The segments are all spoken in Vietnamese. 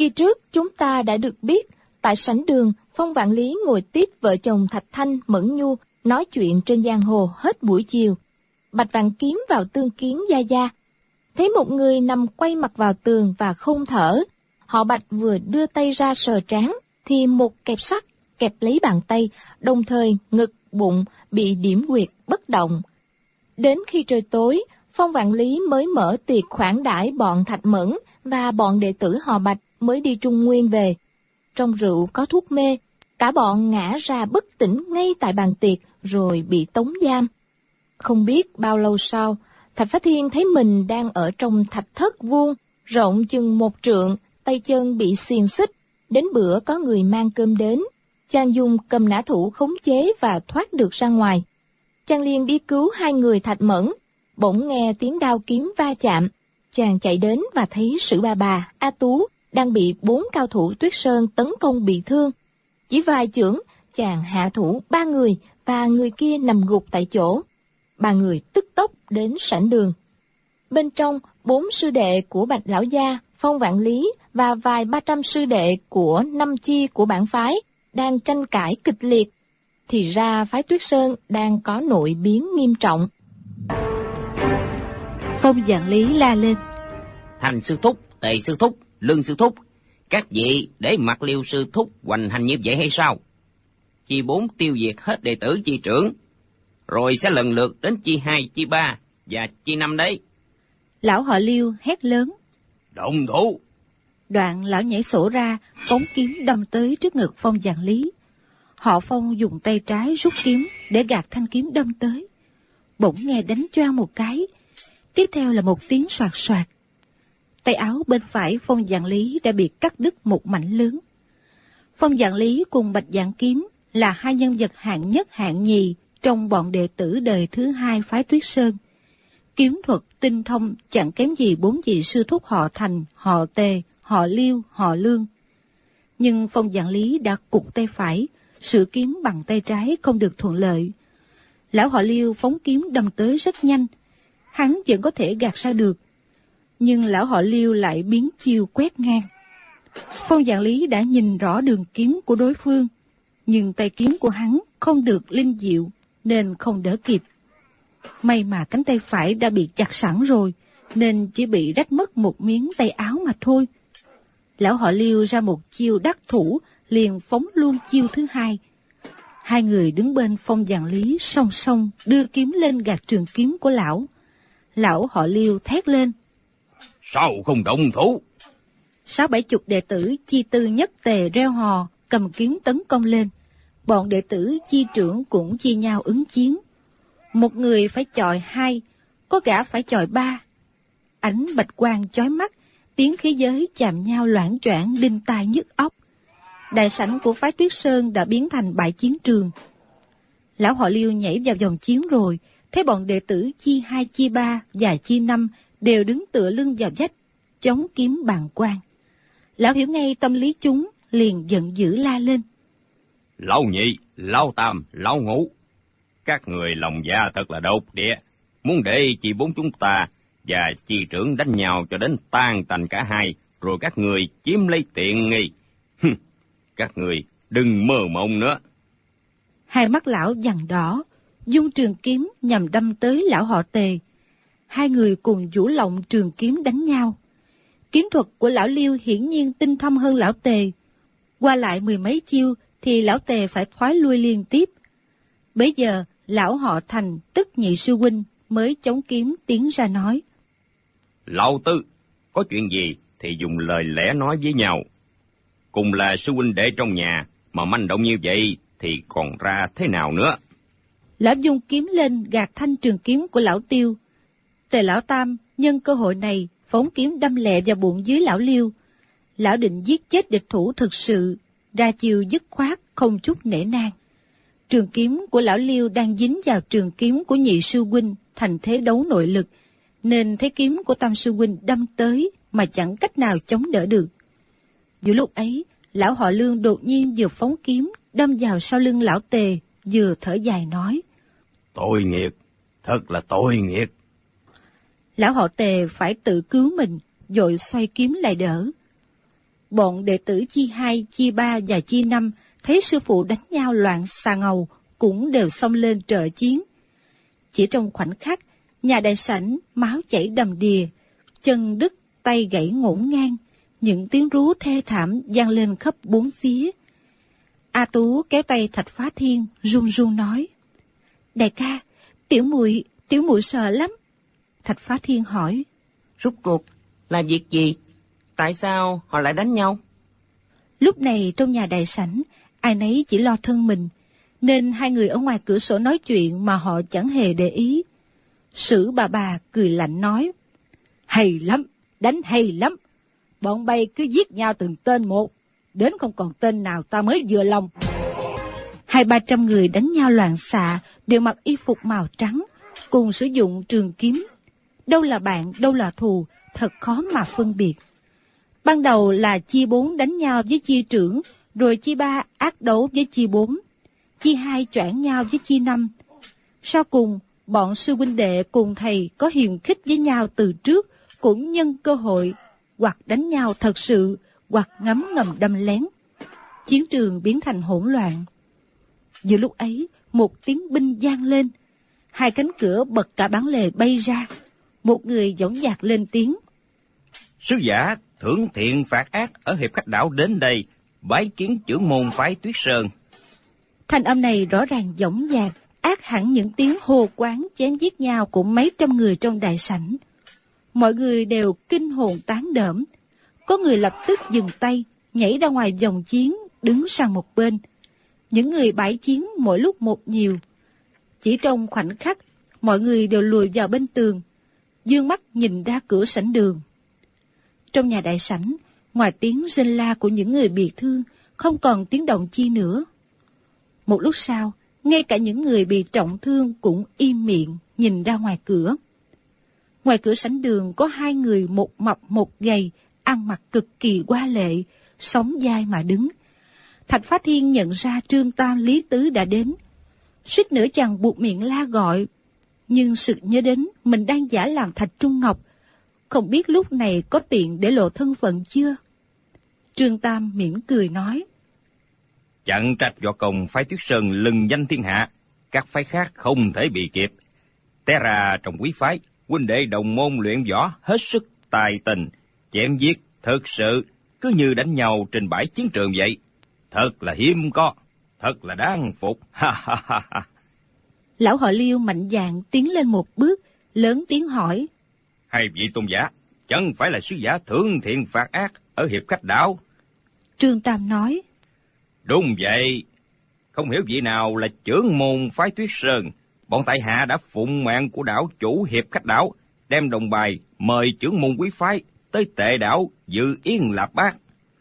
Kỳ trước chúng ta đã được biết, tại sảnh đường, Phong Vạn Lý ngồi tiếp vợ chồng Thạch Thanh, Mẫn Nhu nói chuyện trên giang hồ hết buổi chiều. Bạch Vạn Kiếm vào tương kiến Gia Gia, thấy một người nằm quay mặt vào tường và không thở. Họ Bạch vừa đưa tay ra sờ trán, thì một kẹp sắt kẹp lấy bàn tay, đồng thời ngực, bụng bị điểm huyệt bất động. Đến khi trời tối, Phong Vạn Lý mới mở tiệc khoản đãi bọn Thạch Mẫn và bọn đệ tử họ Bạch mới đi Trung Nguyên về. Trong rượu có thuốc mê, cả bọn ngã ra bất tỉnh ngay tại bàn tiệc rồi bị tống giam. Không biết bao lâu sau, Thạch Phá Thiên thấy mình đang ở trong thạch thất vuông, rộng chừng 1 trượng, tay chân bị xiềng xích. Đến bữa có người mang cơm đến, chàng dùng cầm nã thủ khống chế và thoát được ra ngoài. Chàng liền đi cứu 2 người Thạch Mẫn, bỗng nghe tiếng đao kiếm va chạm. Chàng chạy đến và thấy Sử Bà, A Tú đang bị 4 cao thủ Tuyết Sơn tấn công bị thương. Chỉ vài chưởng, chàng hạ thủ 3 người và người kia nằm gục tại chỗ. 3 người tức tốc đến sảnh đường. Bên trong, 4 sư đệ của Bạch Lão Gia, Phong Vạn Lý và vài 300 sư đệ của 5 chi của bản phái đang tranh cãi kịch liệt. Thì ra phái Tuyết Sơn đang có nội biến nghiêm trọng. Phong Vạn Lý la lên: Hành sư thúc, Tề sư thúc, Lương sư thúc, các vị để Mạc Liêu sư thúc hoành hành như vậy hay sao? Chi 4 tiêu diệt hết đệ tử chi trưởng, rồi sẽ lần lượt đến chi 2, chi 3 và chi 5 đấy. Lão họ Liêu hét lớn: Động thủ! Đoạn lão nhảy sổ ra, phóng kiếm đâm tới trước ngực Phong Vạn Lý. Họ Phong dùng tay trái rút kiếm để gạt thanh kiếm đâm tới. Bỗng nghe đánh choang một cái, tiếp theo là một tiếng soạt soạt. Tay áo bên phải Phong Vạn Lý đã bị cắt đứt một mảnh lớn. Phong Vạn Lý cùng Bạch Vạn Kiếm là 2 nhân vật hạng nhất hạng nhì trong bọn đệ tử đời thứ 2 phái Tuyết Sơn. Kiếm thuật tinh thông chẳng kém gì 4 vị sư thúc họ Thành, họ Tề, họ Liêu, họ Lương. Nhưng Phong Vạn Lý đã cụt tay phải, sử kiếm bằng tay trái không được thuận lợi. Lão họ Liêu phóng kiếm đâm tới rất nhanh, hắn vẫn có thể gạt ra được, nhưng lão họ Liêu lại biến chiêu quét ngang. Phong Vạn Lý đã nhìn rõ đường kiếm của đối phương, nhưng tay kiếm của hắn không được linh diệu nên không đỡ kịp. May mà cánh tay phải đã bị chặt sẵn rồi, nên chỉ bị rách mất một miếng tay áo mà thôi. Lão họ Liêu ra một chiêu đắc thủ, liền phóng luôn chiêu thứ 2. 2 người đứng bên Phong Vạn Lý song song đưa kiếm lên gạt trường kiếm của lão. Lão họ Liêu thét lên: Sao không động thủ? 60-70 đệ tử chi tư nhất tề reo hò, cầm kiếm tấn công lên. Bọn đệ tử chi trưởng cũng chia nhau ứng chiến. Một người phải chọi 2, có gã phải chọi 3. Ánh bạch quang chói mắt, tiếng khí giới chạm nhau loảng choảng đinh tai nhức óc. Đại sảnh của phái Tuyết Sơn đã biến thành bãi chiến trường. Lão họ Liêu nhảy vào vòng chiến rồi, thấy bọn đệ tử chi 2, chi 3 và chi 5 đều đứng tựa lưng vào vách, chống kiếm bàng quan. Lão hiểu ngay tâm lý chúng, liền giận dữ la lên: Lão Nhị, Lão Tam, Lão Ngũ, các người lòng dạ thật là độc địa, muốn để chi 4 chúng ta và chi trưởng đánh nhau cho đến tan tành cả hai, rồi các người chiếm lấy tiện nghi. Các người đừng mơ mộng nữa. 2 mắt lão vằn đỏ, dung trường kiếm nhằm đâm tới lão họ Tề. 2 người cùng vũ lộng trường kiếm đánh nhau. Kiếm thuật của lão Liêu hiển nhiên tinh thâm hơn lão Tề. Qua lại 10 mấy chiêu thì lão Tề phải thoái lui liên tiếp. Bấy giờ lão họ Thành tức nhị sư huynh mới chống kiếm tiến ra nói: Lão Tư, có chuyện gì thì dùng lời lẽ nói với nhau. Cùng là sư huynh đệ trong nhà mà manh động như vậy thì còn ra thế nào nữa? Lão dung kiếm lên gạt thanh trường kiếm của lão Tiêu. Tề lão Tam nhân cơ hội này phóng kiếm đâm lẹ vào bụng dưới lão Liêu. Lão định giết chết địch thủ thực sự, ra chiêu dứt khoát không chút nể nang. Trường kiếm của lão Liêu đang dính vào trường kiếm của nhị sư huynh thành thế đấu nội lực, nên thấy kiếm của tam sư huynh đâm tới mà chẳng cách nào chống đỡ được. Giữa lúc ấy, lão họ Lương đột nhiên vừa phóng kiếm đâm vào sau lưng lão Tề, vừa thở dài nói: Tội nghiệp, thật là tội nghiệp. Lão họ Tề phải tự cứu mình, vội xoay kiếm lại đỡ. bọn đệ tử chi 2, chi 3 và chi 5 thấy sư phụ đánh nhau loạn xà ngầu, cũng đều xông lên trợ chiến. Chỉ trong khoảnh khắc, nhà đại sảnh máu chảy đầm đìa, chân đứt, tay gãy ngổn ngang, những tiếng rú thê thảm vang lên khắp bốn phía. A Tú kéo tay Thạch Phá Thiên, run run nói: "Đại ca, tiểu muội sợ lắm." Thạch Phá Thiên hỏi: "Rốt cuộc là việc gì? Tại sao họ lại đánh nhau?" Lúc này trong nhà đại sảnh, ai nấy chỉ lo thân mình, nên hai người ở ngoài cửa sổ nói chuyện mà họ chẳng hề để ý. Sử bà cười lạnh nói: "Hay lắm, đánh hay lắm. Bọn bay cứ giết nhau từng tên một, đến không còn tên nào ta mới vừa lòng." 200-300 người đánh nhau loạn xạ, đều mặc y phục màu trắng, cùng sử dụng trường kiếm. Đâu là bạn, đâu là thù, thật khó mà phân biệt. Ban đầu là chi 4 đánh nhau với chi trưởng, rồi chi 3 ác đấu với chi 4, chi 2 choảng nhau với chi 5. Sau cùng, bọn sư huynh đệ cùng thầy có hiềm khích với nhau từ trước, cũng nhân cơ hội, hoặc đánh nhau thật sự, hoặc ngấm ngầm đâm lén. Chiến trường biến thành hỗn loạn. Giữa lúc ấy, một tiếng binh vang lên, hai cánh cửa bật cả bản lề bay ra. Một người dõng dạc lên tiếng: "Sứ giả thưởng thiện phạt ác ở Hiệp Khách Đảo đến đây, bái kiến trưởng môn phái Tuyết Sơn." Thanh âm này rõ ràng dõng dạc, ác hẳn những tiếng hô quán chém giết nhau của mấy trăm người trong đại sảnh. Mọi người đều kinh hồn tán đỡm. Có người lập tức dừng tay, nhảy ra ngoài vòng chiến, đứng sang một bên. Những người bãi chiến mỗi lúc một nhiều. Chỉ trong khoảnh khắc, mọi người đều lùi vào bên tường, dương mắt nhìn ra cửa sảnh đường. Trong nhà đại sảnh, ngoài tiếng rên la của những người bị thương, không còn tiếng động chi nữa. Một lúc sau, ngay cả những người bị trọng thương cũng im miệng nhìn ra ngoài cửa. Ngoài cửa sảnh đường có hai người, một mập một gầy, ăn mặc cực kỳ hoa lệ, sóng vai mà đứng. Thạch Phá Thiên nhận ra Trương Tam, Lý Tứ đã đến. Suýt nữa chàng buộc miệng la gọi, nhưng sực nhớ đến mình đang giả làm Thạch Trung Ngọc, không biết lúc này có tiện để lộ thân phận chưa. Trương Tam mỉm cười nói: "Chẳng trách võ công phái Tuyết Sơn lừng danh thiên hạ, các phái khác không thể bị kịp. Té ra trong quý phái, huynh đệ đồng môn luyện võ hết sức tài tình, chém giết thực sự cứ như đánh nhau trên bãi chiến trường vậy. Thật là hiếm có, thật là đáng phục." Ha ha ha ha. Lão họ Liêu mạnh dạn tiến lên một bước, lớn tiếng hỏi: "Hai vị tôn giả, chẳng phải là sứ giả thưởng thiện phạt ác ở Hiệp Khách Đảo?" Trương Tam nói: "Đúng vậy. Không hiểu vị nào là trưởng môn phái Tuyết Sơn. Bọn tại hạ đã phụng mạng của đảo chủ Hiệp Khách Đảo, đem đồng bài mời trưởng môn quý phái tới Tệ Đảo dự yến Lạp Bát."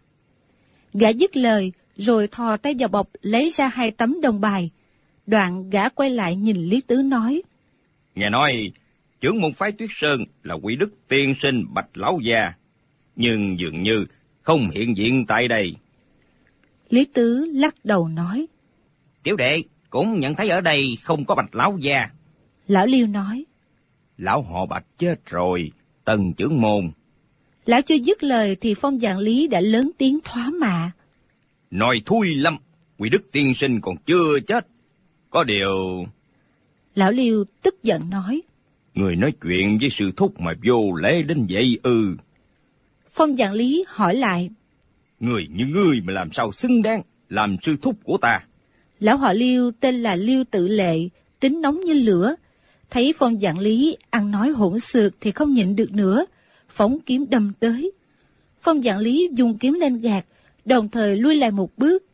Gã dứt lời, rồi thò tay vào bọc lấy ra 2 tấm đồng bài. Đoạn gã quay lại nhìn Lý Tứ nói: "Nghe nói trưởng môn phái Tuyết Sơn là Quý Đức tiên sinh Bạch lão già, nhưng dường như không hiện diện tại đây." Lý Tứ lắc đầu nói: "Tiểu đệ cũng nhận thấy ở đây không có Bạch lão già." Lão Liêu nói: "Lão họ Bạch chết rồi, Tần trưởng môn." Lão chưa dứt lời thì Phong Vạn Lý đã lớn tiếng thoá mạ: "Nói thui lắm, Quý Đức tiên sinh còn chưa chết. Có điều..." Lão Liêu tức giận nói: "Người nói chuyện với sư thúc mà vô lễ đến vậy ư?" Phong Vạn Lý hỏi lại: "Người như ngươi mà làm sao xứng đáng làm sư thúc của ta?" Lão họ Liêu tên là Liêu Tự Lệ, tính nóng như lửa. Thấy Phong Vạn Lý ăn nói hỗn xược thì không nhịn được nữa, phóng kiếm đâm tới. Phong Vạn Lý dùng kiếm lên gạt, đồng thời lui lại một bước.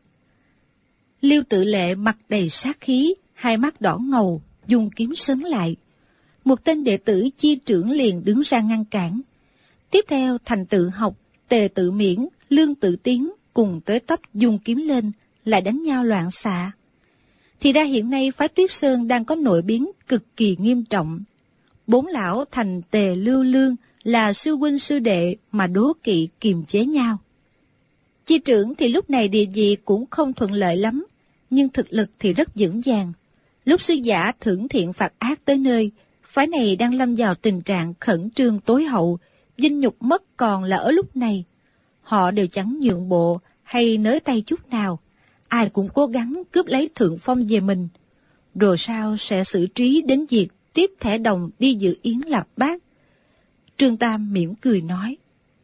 Liêu Tự Lệ mặt đầy sát khí, hai mắt đỏ ngầu, dùng kiếm sấn lại. Một tên đệ tử chi trưởng liền đứng ra ngăn cản. Tiếp theo Thành Tự Học, Tề Tự Miễn, Lương Tự Tiến cùng tới tấp dùng kiếm lên, lại đánh nhau loạn xạ. Thì ra hiện nay phái Tuyết Sơn đang có nội biến cực kỳ nghiêm trọng. 4 lão Thành, Tề, Lưu, Lương là sư huynh sư đệ mà đố kỵ kiềm chế nhau. Chi trưởng thì lúc này địa vị cũng không thuận lợi lắm, nhưng thực lực thì rất vững vàng. Lúc sư giả thưởng thiện phạt ác tới nơi, phái này đang lâm vào tình trạng khẩn trương tối hậu, vinh nhục mất còn là ở lúc này. Họ đều chẳng nhượng bộ hay nới tay chút nào, ai cũng cố gắng cướp lấy thượng phong về mình, rồi sau sẽ xử trí đến việc tiếp thẻ đồng đi dự yến lạp bát. Trương Tam mỉm cười nói: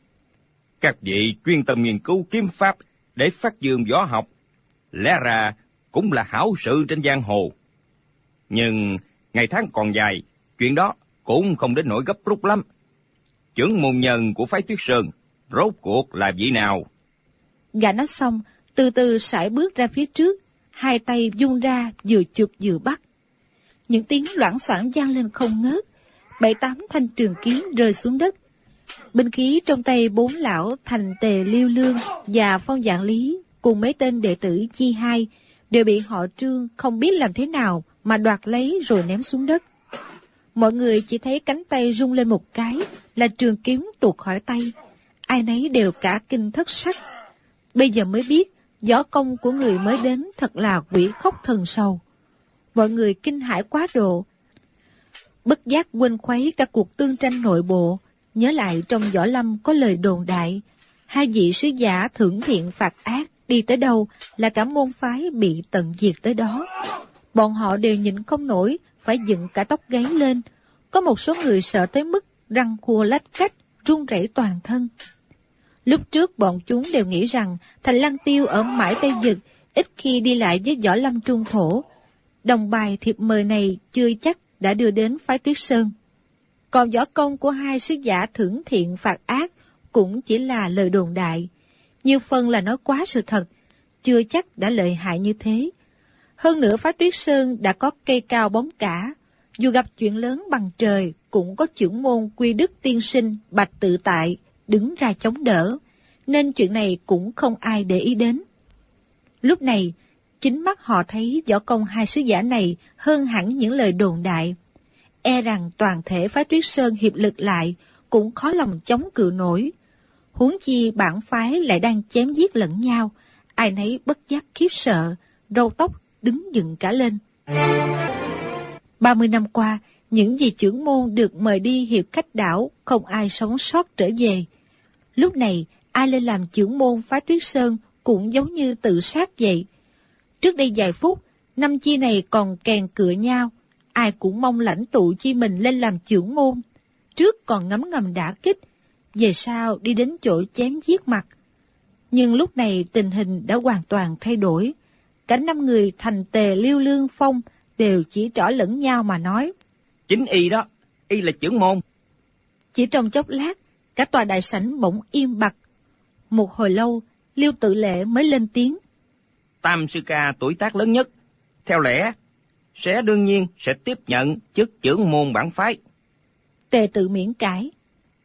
Các vị chuyên tâm nghiên cứu kiếm pháp để phát dương võ học, lẽ ra cũng là hảo sự trên giang hồ. Nhưng ngày tháng còn dài, chuyện đó cũng không đến nỗi gấp rút lắm. Chưởng môn nhân của phái Tuyết Sơn rốt cuộc là vị nào? Gã nói xong, từ từ sải bước ra phía trước, hai tay vung ra vừa chụp vừa bắt. Những tiếng loảng xoảng vang lên không ngớt, 7-8 thanh trường kiếm rơi xuống đất. Binh khí trong tay 4 lão Thành Tề Liêu Lương và Phong Vạn Lý cùng mấy tên đệ tử chi hai đều bị họ Trương không biết làm thế nào mà đoạt lấy rồi ném xuống đất. Mọi người chỉ thấy cánh tay rung lên một cái là trường kiếm tuột khỏi tay, ai nấy đều cả kinh thất sắc. Bây giờ mới biết võ công của người mới đến thật là quỷ khóc thần sầu. Mọi người kinh hãi quá độ, bất giác quên khuấy cả cuộc tương tranh nội bộ. Nhớ lại trong võ lâm có lời đồn đại, hai vị sứ giả thưởng thiện phạt ác đi tới đâu là cả môn phái bị tận diệt tới đó. Bọn họ đều nhịn không nổi, phải dựng cả tóc gáy lên. Có một số người sợ tới mức răng khua lách cách, run rẩy toàn thân. Lúc trước bọn chúng đều nghĩ rằng Thành Lăng Tiêu ở mãi Tây Vực, ít khi đi lại với võ lâm trung thổ. Đồng bài thiệp mời này chưa chắc đã đưa đến phái Tuyết Sơn. Còn võ công của hai sứ giả thưởng thiện phạt ác cũng chỉ là lời đồn đại, nhiều phần là nói quá sự thật, chưa chắc đã lợi hại như thế. Hơn nữa phái Tuyết Sơn đã có cây cao bóng cả, dù gặp chuyện lớn bằng trời cũng có chưởng môn Quy Đức tiên sinh Bạch Tự Tại đứng ra chống đỡ, nên chuyện này cũng không ai để ý đến. Lúc này, chính mắt họ thấy võ công hai sứ giả này hơn hẳn những lời đồn đại. E rằng toàn thể phái Tuyết Sơn hiệp lực lại cũng khó lòng chống cự nổi. Huống chi bản phái lại đang chém giết lẫn nhau, ai nấy bất giác khiếp sợ, râu tóc đứng dựng cả lên. 30 năm qua, những vị chưởng môn được mời đi hiệp khách đảo không ai sống sót trở về. Lúc này, ai lên làm chưởng môn phái Tuyết Sơn cũng giống như tự sát vậy. Trước đây vài phút, năm chi này còn kèn cựa nhau, ai cũng mong lãnh tụ chi mình lên làm chưởng môn. Trước còn ngấm ngầm đả kích, về sau đi đến chỗ chém giết mặt. Nhưng lúc này tình hình đã hoàn toàn thay đổi. Cả 5 người Thành Tề Liêu Lương Phong đều chỉ trỏ lẫn nhau mà nói: Chính y đó, y là chưởng môn. Chỉ trong chốc lát, cả tòa đại sảnh bỗng im bặt. Một hồi lâu, Liêu Tự Lệ mới lên tiếng: Tam sư ca tuổi tác lớn nhất, theo lẽ sẽ đương nhiên sẽ tiếp nhận chức chưởng môn bản phái. Tề Tự miễn cãi: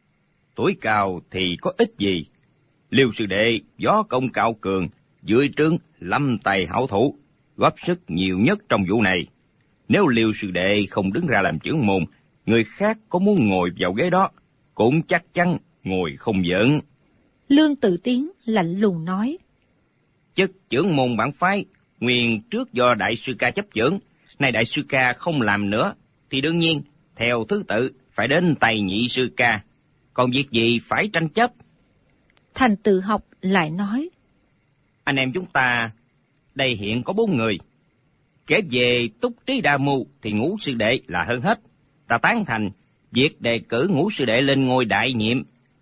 Tuổi cao thì có ích gì? Liêu sư đệ võ công cao cường, dưới trướng lâm tài hảo thủ, góp sức nhiều nhất trong vụ này. Nếu Liêu sư đệ không đứng ra làm chưởng môn, người khác có muốn ngồi vào ghế đó cũng chắc chắn ngồi không vững. Lương Tự Tiến lạnh lùng nói: Chức chưởng môn bản phái nguyên trước do đại sư ca chấp chưởng, nay đại sư ca không làm nữa thì đương nhiên theo thứ tự phải đến tay nhị sư ca, còn việc gì phải tranh chấp. Thành Tự Học lại nói: Anh em chúng ta đây hiện có 4 người, kể về túc trí đa mưu thì Ngũ sư đệ là hơn hết. Ta tán thành việc đề cử Ngũ sư đệ lên ngôi đại nhiệm,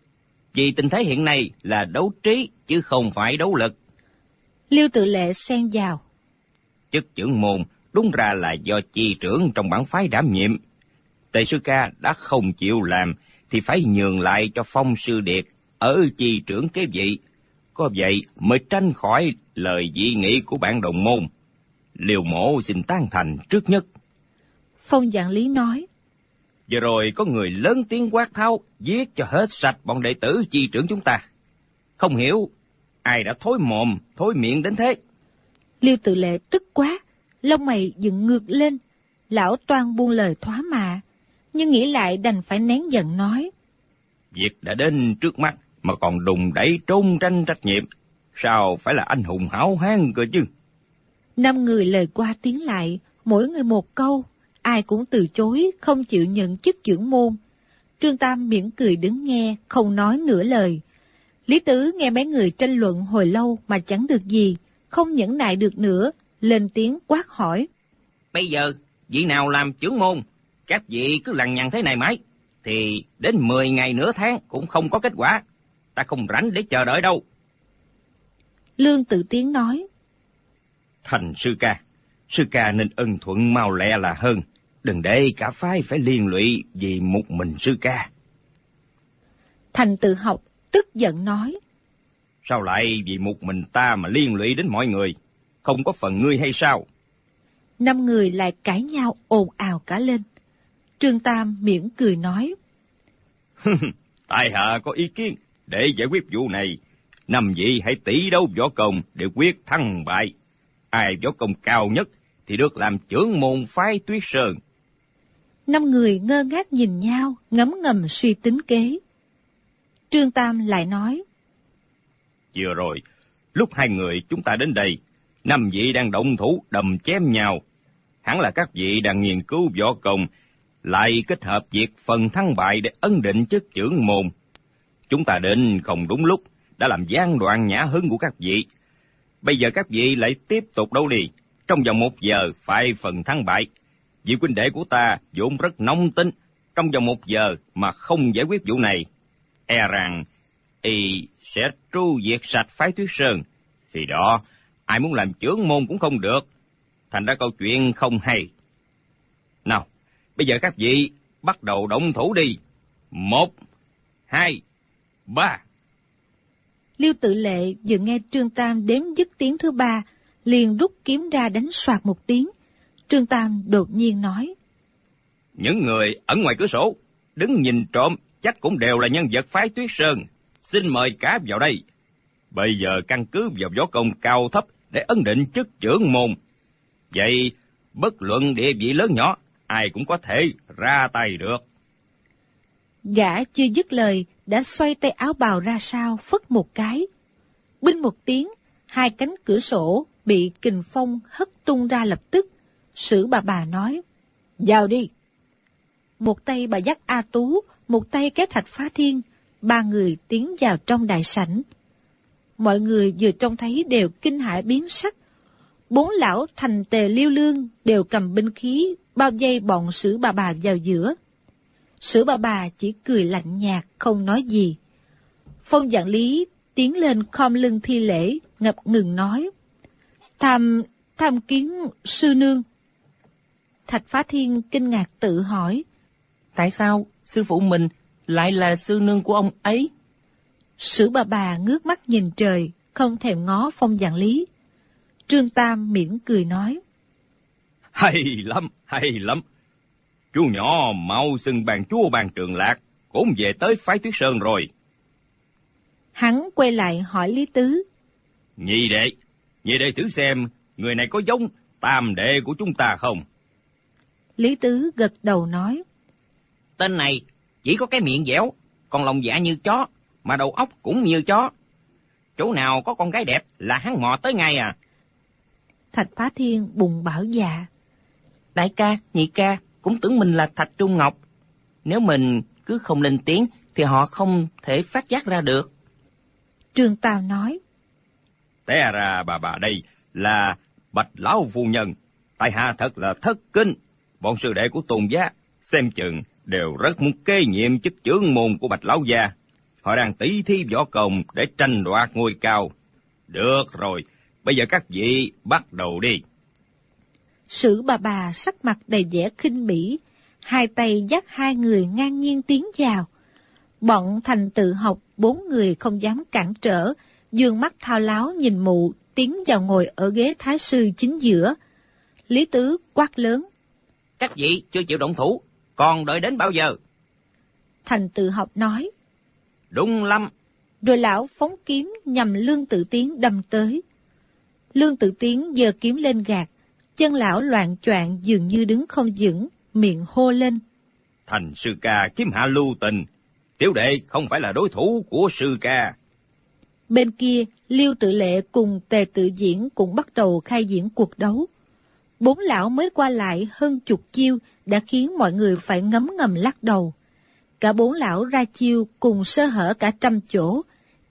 vì tình thế hiện nay là đấu trí chứ không phải đấu lực. Liêu Tự Lệ xen vào: Chức chưởng môn đúng ra là do chi trưởng trong bản phái đảm nhiệm. Tề sư ca đã không chịu làm thì phải nhường lại cho Phong sư điệt ở chi trưởng kế vị, có vậy mới tránh khỏi lời dị nghị của bạn đồng môn. Liêu mộ xin tán thành trước nhất. Phong Vạn Lý nói: Giờ rồi có người lớn tiếng quát tháo, giết cho hết sạch bọn đệ tử chi trưởng chúng ta. Không hiểu ai đã thối mồm, thối miệng đến thế. Liêu Tự Lệ tức quá, lông mày dựng ngược lên. Lão toan buông lời thoá mạ, nhưng nghĩ lại đành phải nén giận nói: Việc đã đến trước mắt mà còn đùng đẩy trốn tranh trách nhiệm, sao phải là anh hùng hảo hán cơ chứ? 5 người lời qua tiếng lại, mỗi người một câu, ai cũng từ chối không chịu nhận chức chưởng môn. Trương Tam mỉm cười đứng nghe, không nói nửa lời. Lý Tứ nghe mấy người tranh luận hồi lâu mà chẳng được gì, không nhẫn nại được nữa, lên tiếng quát hỏi. Bây giờ, vị nào làm chưởng môn? Các vị cứ lằng nhằng thế này mãi, thì đến 10 ngày nửa tháng cũng không có kết quả. Ta không rảnh để chờ đợi đâu. Lương Tự Tiến nói. Thành sư ca nên ân thuận mau lẹ là hơn. Đừng để cả phái phải liên lụy vì một mình sư ca. Thành Tự Học tức giận nói. Sao lại vì một mình ta mà liên lụy đến mọi người? Không có phần ngươi hay sao? 5 người lại cãi nhau ồn ào cả lên. Trương Tam mỉm cười nói. Tại hạ có ý kiến để giải quyết vụ này. 5 vị hãy tỷ đấu võ công để quyết thắng bại. Ai võ công cao nhất thì được làm chưởng môn phái Tuyết Sơn. 5 người ngơ ngác nhìn nhau, ngấm ngầm suy tính kế. Trương Tam lại nói. Vừa rồi, lúc 2 người chúng ta đến đây, 5 vị đang động thủ đầm chém nhau. Hẳn là các vị đang nghiên cứu võ công, lại kết hợp việc phần thắng bại để ấn định chức chưởng môn. Chúng ta đến không đúng lúc, đã làm gián đoạn nhã hứng của các vị. Bây giờ các vị lại tiếp tục đấu đi, trong vòng 1 giờ phải phần thắng bại. Vị huynh đệ của ta vốn rất nóng tính, trong vòng 1 giờ mà không giải quyết vụ này, e rằng y sẽ tru diệt sạch phái Tuyết Sơn. Thì đó, ai muốn làm chưởng môn cũng không được, thành ra câu chuyện không hay. Nào, bây giờ các vị bắt đầu động thủ đi. 1, 2, 3. Liêu Tự Lệ vừa nghe Trương Tam đếm dứt tiếng thứ 3, liền rút kiếm ra đánh soạt một tiếng. Trương Tam đột nhiên nói. Những người ở ngoài cửa sổ, đứng nhìn trộm, chắc cũng đều là nhân vật phái Tuyết Sơn. Xin mời cả vào đây. Bây giờ căn cứ vào võ công cao thấp để ấn định chức chưởng môn. Vậy, bất luận địa vị lớn nhỏ, ai cũng có thể ra tay được. Gã chưa dứt lời, đã xoay tay áo bào ra sau, phất một cái. Binh một tiếng, 2 cánh cửa sổ bị kình phong hất tung ra lập tức. Sử bà nói. Vào đi. Một tay bà dắt A Tú, một tay kéo Thạch Phá Thiên, 3 người tiến vào trong đại sảnh. Mọi người vừa trông thấy đều kinh hãi biến sắc. 4 lão Thành Tề Liêu Lương đều cầm binh khí, bao vây bọn Sử bà vào giữa. Sử bà chỉ cười lạnh nhạt, không nói gì. Phong Vạn Lý tiến lên khom lưng thi lễ, ngập ngừng nói. Tham kiến sư nương. Thạch Phá Thiên kinh ngạc tự hỏi. Tại sao sư phụ mình lại là sư nương của ông ấy? Sử bà ngước mắt nhìn trời, không thèm ngó Phong Vạn Lý. Trương Tam mỉm cười nói. Hay lắm. Chú nhỏ mau xưng bàn chúa bàn Trường Lạc, cũng về tới phái Tuyết Sơn rồi. Hắn quay lại hỏi Lý Tứ. Nhị đệ thử xem, người này có giống tam đệ của chúng ta không? Lý Tứ gật đầu nói. Tên này chỉ có cái miệng dẻo, còn lòng dạ như chó, mà đầu óc cũng như chó. Chỗ nào có con gái đẹp là hắn mò tới ngay à. Thạch Phá Thiên bùng bảo dạ. Đại ca, nhị ca cũng tưởng mình là Thạch Trung Ngọc. Nếu mình cứ không lên tiếng thì họ không thể phát giác ra được. Trương Tào nói. Té ra bà đây là Bạch lão phu nhân. Tại hạ thật là thất kinh. Bọn sư đệ của Tôn gia xem chừng đều rất muốn kế nhiệm chức chưởng môn của Bạch lão gia. Họ đang tỷ thí võ công để tranh đoạt ngôi cao. Được rồi, bây giờ các vị bắt đầu đi. Sử bà sắc mặt đầy vẻ khinh bỉ, 2 tay dắt 2 người ngang nhiên tiến vào. Bọn Thành Tự Học 4 người không dám cản trở, dương mắt thao láo nhìn mụ, tiến vào ngồi ở ghế thái sư chính giữa. Lý Tứ quát lớn. Các vị chưa chịu động thủ, còn đợi đến bao giờ? Thành Tự Học nói. Đúng lắm. Rồi lão phóng kiếm nhằm Lương Tự Tiến đâm tới. Lương Tự Tiến giơ kiếm lên gạt, chân lão loạng choạng dường như đứng không vững, miệng hô lên. Thành sư ca kiếm hạ lưu tình, tiểu đệ không phải là đối thủ của sư ca. Bên kia, Liêu Tự Lệ cùng Tề Tự Diễn cũng bắt đầu khai diễn cuộc đấu. 4 lão mới qua lại hơn chục chiêu đã khiến mọi người phải ngấm ngầm lắc đầu. Cả 4 lão ra chiêu cùng sơ hở cả trăm chỗ,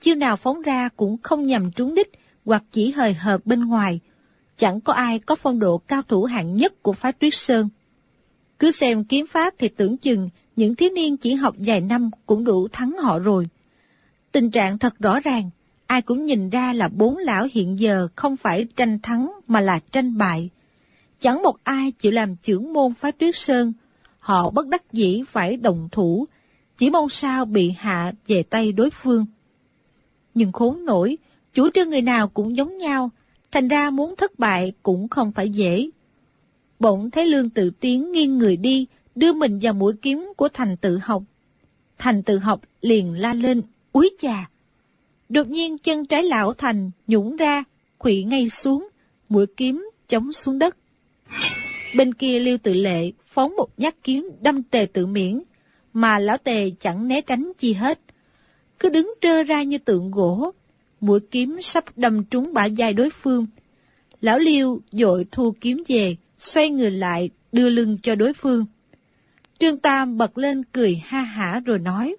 chiêu nào phóng ra cũng không nhằm trúng đích hoặc chỉ hời hợt bên ngoài. Chẳng có ai có phong độ cao thủ hạng nhất của phái Tuyết Sơn. Cứ xem kiếm pháp thì tưởng chừng những thiếu niên chỉ học vài năm cũng đủ thắng họ rồi. Tình trạng thật rõ ràng, ai cũng nhìn ra là bốn lão hiện giờ không phải tranh thắng mà là tranh bại. Chẳng một ai chịu làm trưởng môn phái Tuyết Sơn, họ bất đắc dĩ phải đồng thủ, chỉ mong sao bị hạ về tay đối phương. Nhưng khốn nổi, chủ trương người nào cũng giống nhau, thành ra muốn thất bại cũng không phải dễ. Bỗng thấy Lương Tự Tiến nghiêng người đi, đưa mình vào mũi kiếm của Thành Tự Học. Thành Tự Học liền la lên, úi chà! Đột nhiên chân trái lão Thành nhũn ra, khuỵu ngay xuống, mũi kiếm chống xuống đất. Bên kia Liêu Tự Lệ phóng một nhát kiếm đâm Tề Tự Miễn, mà lão Tề chẳng né tránh chi hết, cứ đứng trơ ra như tượng gỗ. Mũi kiếm sắp đâm trúng bả vai đối phương. Lão Liêu vội thu kiếm về, xoay người lại đưa lưng cho đối phương. Trương Tam bật lên cười ha hả rồi nói: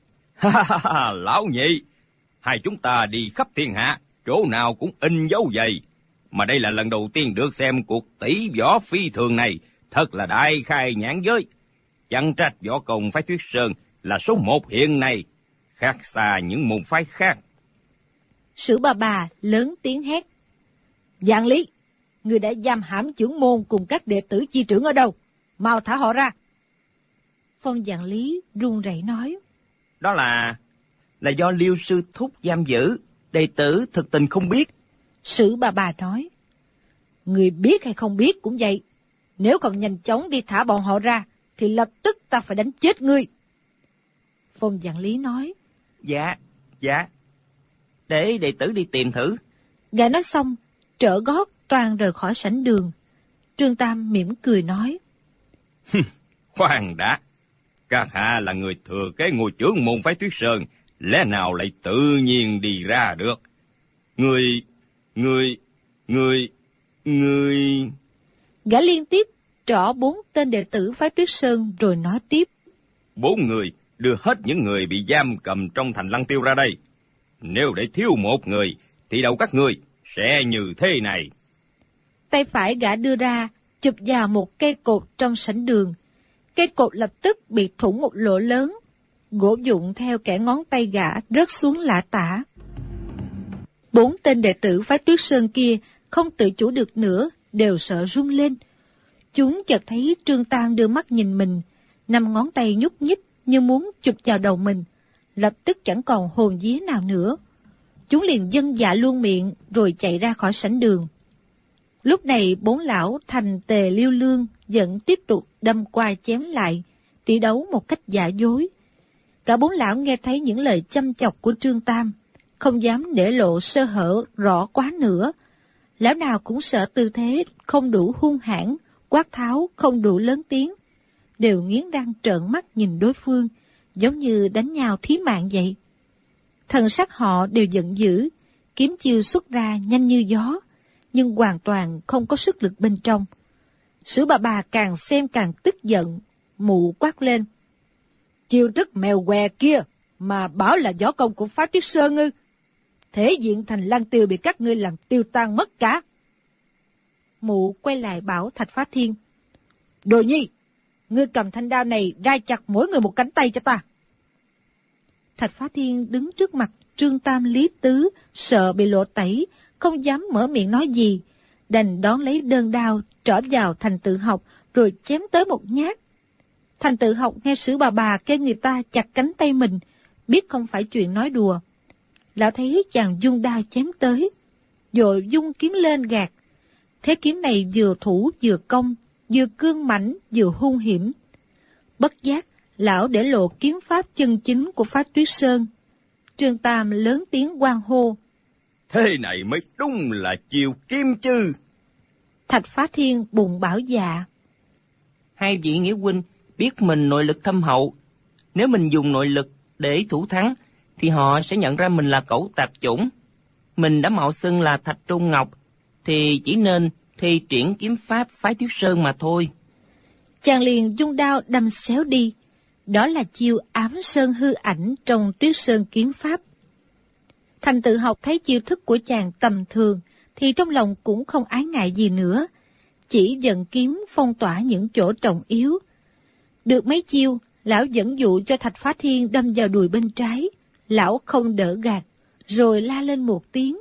Lão Nhị, hai chúng ta đi khắp thiên hạ, chỗ nào cũng in dấu giày. Mà đây là lần đầu tiên được xem cuộc tỷ võ phi thường này, thật là đại khai nhãn giới. Chẳng trách võ công phái Tuyết Sơn là số một hiện nay, khác xa những môn phái khác. Sử Bà lớn tiếng hét: Dạng Lý, người đã giam hãm trưởng môn cùng các đệ tử chi trưởng ở đâu? Mau thả họ ra. Phong Dạng Lý run rẩy nói: Đó là do Liêu sư thúc giam giữ, đệ tử thực tình không biết. Sử Bà nói: Người biết hay không biết cũng vậy, nếu không nhanh chóng đi thả bọn họ ra, thì lập tức ta phải đánh chết ngươi. Phong Dạng Lý nói: Dạ, để đệ tử đi tìm thử. Gã nói xong, trở gót toan rời khỏi sảnh đường. Trương Tam mỉm cười nói: Khoan đã, các hạ là người thừa kế ngôi trưởng môn phái Tuyết Sơn, lẽ nào lại tự nhiên đi ra được? Người... Gã liên tiếp trỏ 4 tên đệ tử phái Tuyết Sơn rồi nói tiếp: 4 người đưa hết những người bị giam cầm trong thành Lăng Tiêu ra đây. Nếu để thiếu một người, thì đầu các ngươi sẽ như thế này. Tay phải gã đưa ra, chụp vào một cây cột trong sảnh đường. Cây cột lập tức bị thủng một lỗ lớn, gỗ vụn theo kẻ ngón tay gã rớt xuống lả tả. 4 tên đệ tử phái Tuyết Sơn kia không tự chủ được nữa, đều sợ run lên. Chúng chợt thấy Trương Tam đưa mắt nhìn mình, 5 ngón tay nhúc nhích như muốn chụp vào đầu mình, lập tức chẳng còn hồn vía nào nữa. Chúng liền dâng dạ luôn miệng rồi chạy ra khỏi sảnh đường. Lúc này 4 lão Thành, Tề, Liêu, Lương vẫn tiếp tục đâm qua chém lại, tỷ đấu một cách giả dối. Cả 4 lão nghe thấy những lời châm chọc của Trương Tam, không dám để lộ sơ hở rõ quá nữa. Lão nào cũng sợ tư thế không đủ hung hãn, quát tháo không đủ lớn tiếng, đều nghiến răng trợn mắt nhìn đối phương, giống như đánh nhau thí mạng vậy. Thần sắc họ đều giận dữ, kiếm chiêu xuất ra nhanh như gió, nhưng hoàn toàn không có sức lực bên trong. Sử Bà càng xem càng tức giận, mụ quát lên: Chiêu thức mèo què kia mà bảo là võ công của phái Tuyết Sơn ư? Thể diện thành Lăng Tiêu bị các ngươi làm tiêu tan mất cả. Mụ quay lại bảo Thạch Phá Thiên: Đồ Nhi, ngươi cầm thanh đao này rai chặt mỗi người một cánh tay cho ta. Thạch Phá Thiên đứng trước mặt Trương Tam, Lý Tứ, sợ bị lộ tẩy, không dám mở miệng nói gì, đành đón lấy đơn đao trở vào Thành Tự Học rồi chém tới một nhát. Thành Tự Học nghe Sử Bà kêu người ta chặt cánh tay mình, biết không phải chuyện nói đùa. Lão thấy chàng dung đao chém tới, rồi dung kiếm lên gạt. Thế kiếm này vừa thủ vừa công, vừa cương mãnh vừa hung hiểm. Bất giác, lão để lộ kiếm pháp chân chính của phái Tuyết Sơn. Trương Tam lớn tiếng hoan hô: Thế này mới đúng là chiêu kim chư. Thạch Phá Thiên bụng bảo dạ: Hai vị nghĩa huynh biết mình nội lực thâm hậu, nếu mình dùng nội lực để thủ thắng, thì họ sẽ nhận ra mình là cẩu tạp chủng. Mình đã mạo xưng là Thạch Trung Ngọc, thì chỉ nên thi triển kiếm pháp phái Tuyết Sơn mà thôi. Chàng liền dung đao đâm xéo đi. Đó là chiêu ám sơn hư ảnh trong Tuyết Sơn kiếm pháp. Thành Tự Học thấy chiêu thức của chàng tầm thường, thì trong lòng cũng không ái ngại gì nữa, chỉ giận kiếm phong tỏa những chỗ trọng yếu. Được mấy chiêu, lão dẫn dụ cho Thạch Phá Thiên đâm vào đùi bên trái, lão không đỡ gạt, rồi la lên một tiếng.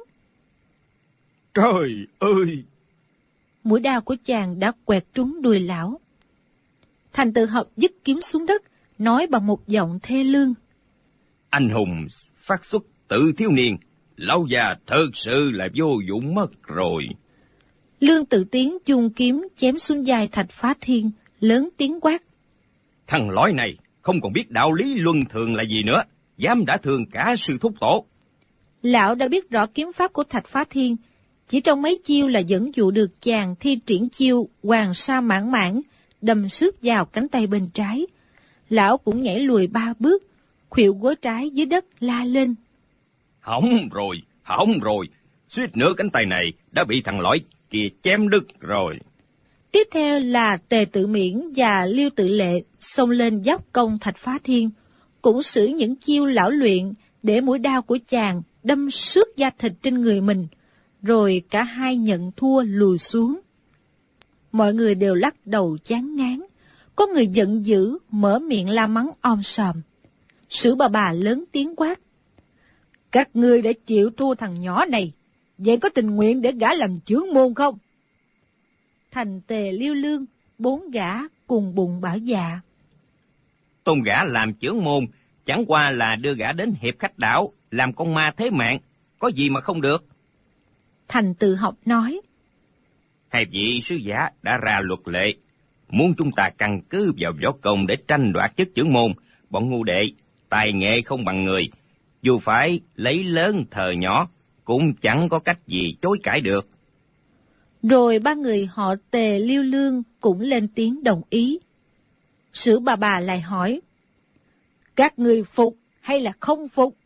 Trời ơi! Mũi đao của chàng đã quẹt trúng đùi lão. Thành Tự Học dứt kiếm xuống đất, nói bằng một giọng thê lương. Anh hùng phát xuất tự thiếu niên, lão già thật sự là vô dụng mất rồi. Lương Tự Tiến chung kiếm chém xuống vai Thạch Phá Thiên, lớn tiếng quát. Thằng lõi này không còn biết đạo lý luân thường là gì nữa, dám đã thương cả sư thúc tổ. Lão đã biết rõ kiếm pháp của Thạch Phá Thiên, chỉ trong mấy chiêu là dẫn dụ được chàng thi triển chiêu Hoàng Sa Mãn Mãn, đâm xước vào cánh tay bên trái. Lão cũng nhảy lùi 3 bước, khuỵu gối trái dưới đất la lên. Hỏng rồi, suýt nữa cánh tay này đã bị thằng lõi kia chém đứt rồi. Tiếp theo là Tề Tự Miễn và Liêu Tự Lệ xông lên giáp công Thạch Phá Thiên, cũng sử những chiêu lão luyện để mũi đao của chàng đâm xước da thịt trên người mình, rồi cả hai nhận thua lùi xuống. Mọi người đều lắc đầu chán ngán, có người giận dữ mở miệng la mắng om sòm. Sử bà lớn tiếng quát. Các ngươi đã chịu thua thằng nhỏ này, vậy có tình nguyện để gã làm chướng môn không? Thành Tề Liêu Lương, 4 gã cùng bụng bảo dạ. Tôn gã làm chướng môn, chẳng qua là đưa gã đến hiệp khách đảo, làm con ma thế mạng, có gì mà không được. Thành Tự Học nói. Hai vị sứ giả đã ra luật lệ, muốn chúng ta căn cứ vào võ công để tranh đoạt chức chưởng môn, bọn ngu đệ, tài nghệ không bằng người, dù phải lấy lớn thờ nhỏ, cũng chẳng có cách gì chối cãi được. Rồi 3 người họ Tề Liêu Lương cũng lên tiếng đồng ý. Sử bà lại hỏi. Các người phục hay là không phục?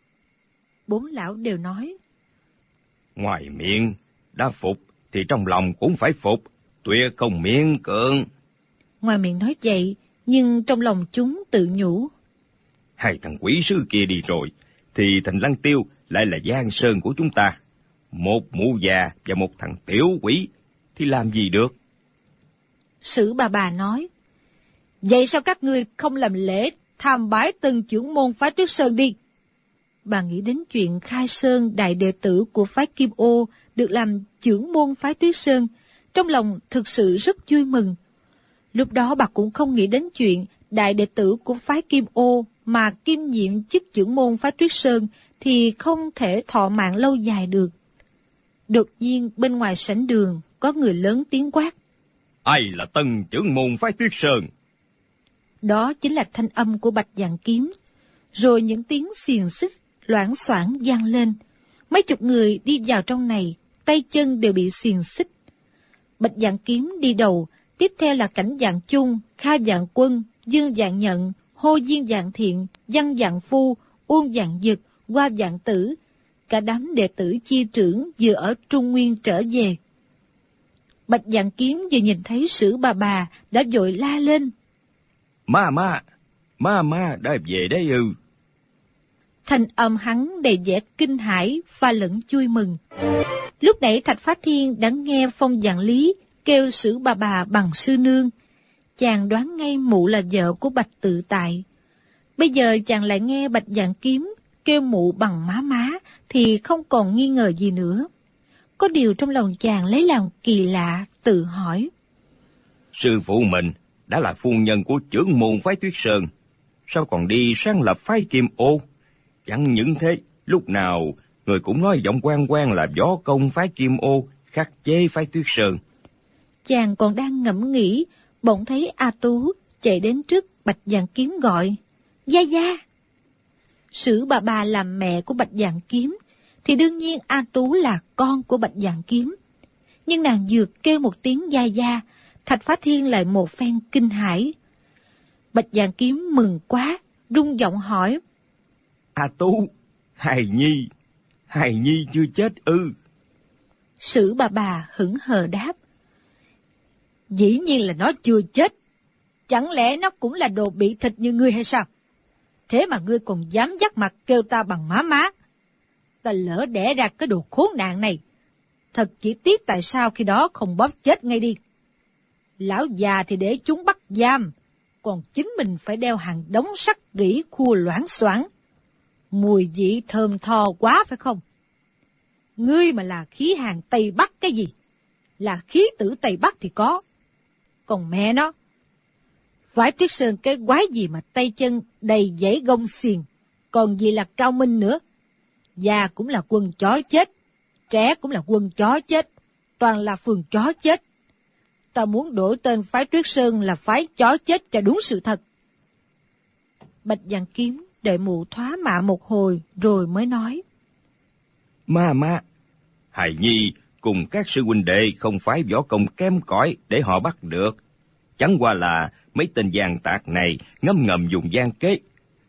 4 lão đều nói. Ngoài miệng đã phục thì trong lòng cũng phải phục, tuyệt không miễn cưỡng. Ngoài miệng nói vậy, nhưng trong lòng chúng tự nhủ. Hai thằng quỷ sứ kia đi rồi, thì thành Lăng Tiêu lại là giang sơn của chúng ta. Một mụ già và một thằng tiểu quỷ thì làm gì được? Sử bà nói. Vậy sao các ngươi không làm lễ tham bái tân chưởng môn phái Tuyết Sơn đi? Bà nghĩ đến chuyện khai sơn đại đệ tử của phái Kim Ô được làm chưởng môn phái Tuyết Sơn, trong lòng thực sự rất vui mừng. Lúc đó bà cũng không nghĩ đến chuyện đại đệ tử của phái Kim Ô mà kiêm nhiệm chức chưởng môn phái Tuyết Sơn thì không thể thọ mạng lâu dài được. Đột nhiên bên ngoài sảnh đường có người lớn tiếng quát. Ai là tân chưởng môn phái Tuyết Sơn? Đó chính là thanh âm của Bạch Dạng Kiếm. Rồi những tiếng xiềng xích loảng xoảng vang lên. Mấy chục người đi vào trong này, tay chân đều bị xiềng xích. Bạch Dạng Kiếm đi đầu, tiếp theo là Cảnh Dạng Chung, Kha Dạng Quân, Dương Dạng Nhận, Hô Diên Dạng Thiện, Văn Dạng Phu, Uông Dạng Dực, Hoa Dạng Tử. Cả đám đệ tử chi trưởng vừa ở Trung Nguyên trở về. Bạch Dạng Kiếm vừa nhìn thấy Sử bà đã vội la lên. Ma đã về đấy ư? Thanh âm hắn đầy vẻ kinh hãi pha lẫn vui mừng. Lúc nãy Thạch Phá Thiên đã nghe Phong Dạng Lý kêu Sử bà bằng sư nương. Chàng đoán ngay mụ là vợ của Bạch Tự Tại. Bây giờ chàng lại nghe Bạch Dạng Kiếm kêu mụ bằng má thì không còn nghi ngờ gì nữa. Có điều trong lòng chàng lấy làm kỳ lạ, tự hỏi. Sư phụ mình đã là phu nhân của chưởng môn phái Tuyết Sơn, sao còn đi sáng lập phái Kim Ô? Chẳng những thế, lúc nào người cũng nói giọng quan là võ công phái Kim Ô khắc chế phái Tuyết Sơn. Chàng còn đang ngẫm nghĩ, bỗng thấy A Tú chạy đến trước Bạch Dạng Kiếm gọi. Gia! Sử bà làm mẹ của Bạch Dạng Kiếm, thì đương nhiên A Tú là con của Bạch Dạng Kiếm. Nhưng nàng vừa kêu một tiếng gia, Thạch Phá Thiên lại một phen kinh hãi. Bạch Dạng Kiếm mừng quá, rung giọng hỏi. A Tú, hài nhi chưa chết ư? Sử bà hững hờ đáp. Dĩ nhiên là nó chưa chết. Chẳng lẽ nó cũng là đồ bị thịt như ngươi hay sao? Thế mà ngươi còn dám dắt mặt kêu ta bằng má. Ta lỡ đẻ ra cái đồ khốn nạn này. Thật chỉ tiếc tại sao khi đó không bóp chết ngay đi. Lão già thì để chúng bắt giam, còn chính mình phải đeo hàng đống sắt rỉ khua loảng xoảng. Mùi vị thơm tho quá phải không? Ngươi mà là khí hàng Tây Bắc cái gì? Là khí tử Tây Bắc thì có. Còn mẹ nó, Phái Tuyết Sơn cái quái gì mà tay chân đầy dãy gông xiềng, còn gì là Cao Minh nữa. Già cũng là quân chó chết, trẻ cũng là quân chó chết, toàn là phường chó chết. Ta muốn đổi tên Phái Tuyết Sơn là phái chó chết cho đúng sự thật. Bạch Vạn Kiếm đợi mụ thoá mạ một hồi rồi mới nói. Ma, hài nhi cùng các sư huynh đệ không phải võ công kém cỏi để họ bắt được. Chẳng qua là mấy tên gian tạc này ngấm ngầm dùng gian kế.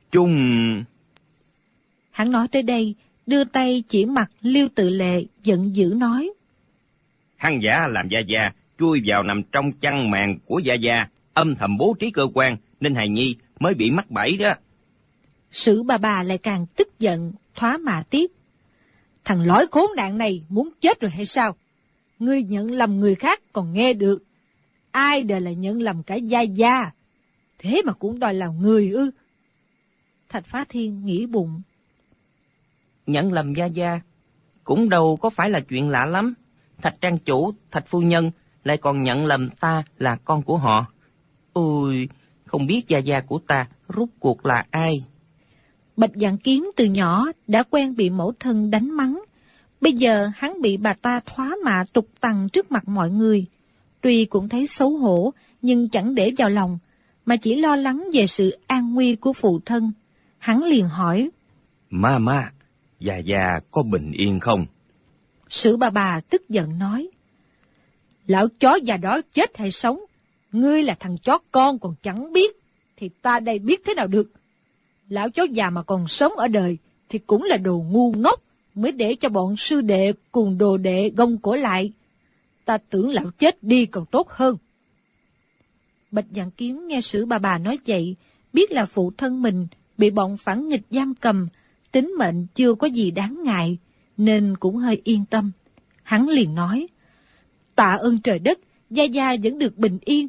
Hắn nói tới đây, đưa tay chỉ mặt Liêu Tự Lệ, giận dữ nói. Hắn giả làm Gia chui vào nằm trong chăn màn của Gia, âm thầm bố trí cơ quan, nên hài nhi mới bị mắc bẫy đó. Sử bà lại càng tức giận, thoá mạ tiếp. Thằng lõi khốn nạn này muốn chết rồi hay sao? Ngươi nhận lầm người khác còn nghe được. Ai đều là nhận lầm cả Gia. Thế mà cũng đòi làm người ư? Thạch Phá Thiên nghĩ bụng. Nhận lầm Gia cũng đâu có phải là chuyện lạ lắm. Thạch trang chủ, Thạch phu nhân lại còn nhận lầm ta là con của họ. Ôi, không biết Gia của ta rốt cuộc là ai? Bạch Vạn Kiếm từ nhỏ đã quen bị mẫu thân đánh mắng. Bây giờ hắn bị bà ta thoá mạ tục tằn trước mặt mọi người. Tuy cũng thấy xấu hổ, nhưng chẳng để vào lòng, mà chỉ lo lắng về sự an nguy của phụ thân. Hắn liền hỏi. Ma, Gia có bình yên không? Sử bà tức giận nói. Lão chó già đó chết hay sống? Ngươi là thằng chó con còn chẳng biết, thì ta đây biết thế nào được? Lão chó già mà còn sống ở đời, thì cũng là đồ ngu ngốc, mới để cho bọn sư đệ cùng đồ đệ gông cổ lại. Ta tưởng lão chết đi còn tốt hơn. Bạch Vạn Kiếm nghe Sử bà nói vậy, biết là phụ thân mình bị bọn phản nghịch giam cầm, tính mệnh chưa có gì đáng ngại, nên cũng hơi yên tâm. Hắn liền nói, tạ ơn trời đất, Gia vẫn được bình yên.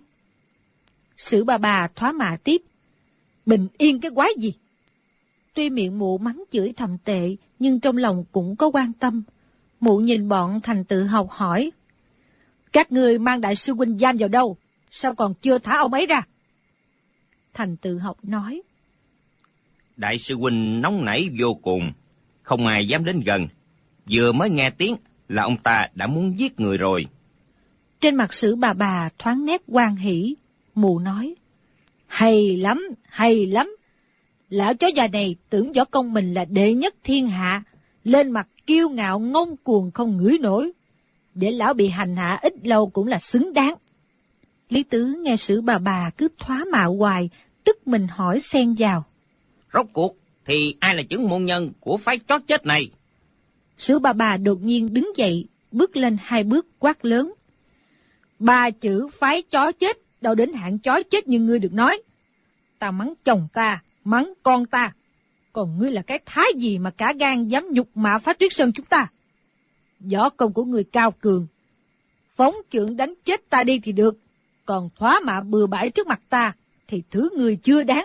Sử bà thoá mạ tiếp, bình yên cái quái gì? Tuy miệng mụ mắng chửi thầm tệ, nhưng trong lòng cũng có quan tâm. Mụ nhìn bọn Thành Tự Học hỏi, các ngươi mang đại sư huynh giam vào đâu? Sao còn chưa thả ông ấy ra? Thành Tự Học nói, đại sư huynh nóng nảy vô cùng, không ai dám đến gần. Vừa mới nghe tiếng là ông ta đã muốn giết người rồi. Trên mặt Sử bà thoáng nét hoan hỉ. Mụ nói, hay lắm. Lão chó già này tưởng võ công mình là đệ nhất thiên hạ, lên mặt kiêu ngạo ngông cuồng không ngửi nổi. Để lão bị hành hạ ít lâu cũng là xứng đáng. Lý Tứ nghe Sử bà cứ thoá mạ hoài, tức mình hỏi xen vào. Rốt cuộc thì ai là chứng môn nhân của phái chó chết này? Sử bà đột nhiên đứng dậy, bước lên 2 bước quát lớn. 3 chữ phái chó chết, đâu đến hạng chó chết như ngươi được nói. Ta mắng chồng ta, mắng con ta, còn ngươi là cái thái gì mà cả gan dám nhục mạ Phái Tuyết Sơn chúng ta? Võ công của người cao cường, phóng chưởng đánh chết ta đi thì được, còn thoá mạ bừa bãi trước mặt ta thì thứ người chưa đáng.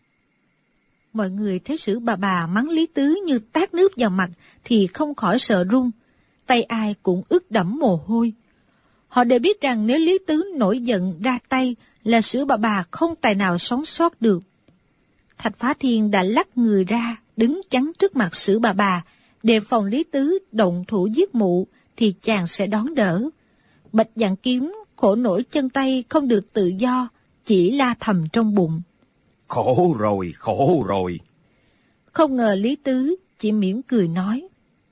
Mọi người thấy Sử bà mắng Lý Tứ như tát nước vào mặt thì không khỏi sợ run, tay ai cũng ướt đẫm mồ hôi. Họ đều biết rằng nếu Lý Tứ nổi giận ra tay là Sử bà không tài nào sống sót được. Thạch Phá Thiên đã lắc người ra, đứng chắn trước mặt Sử bà, đề phòng Lý Tứ động thủ giết mụ thì chàng sẽ đón đỡ. Bạch Vạn Kiếm khổ nổi chân tay không được tự do, chỉ la thầm trong bụng. Khổ rồi. Không ngờ Lý Tứ chỉ mỉm cười nói.